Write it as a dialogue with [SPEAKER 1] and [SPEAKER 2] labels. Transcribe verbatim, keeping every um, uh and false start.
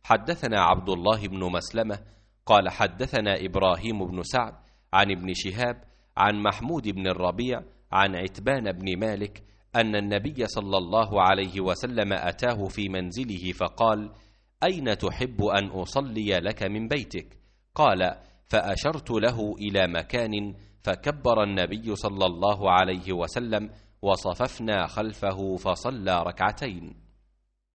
[SPEAKER 1] حدثنا عبد الله بن مسلمة قال حدثنا إبراهيم بن سعد عن ابن شهاب عن محمود بن الربيع عن عتبان بن مالك أن النبي صلى الله عليه وسلم أتاه في منزله فقال: أين تحب أن أصلي لك من بيتك؟ قال: فأشرت له إلى مكان، فكبر النبي صلى الله عليه وسلم وصففنا خلفه فصلى ركعتين.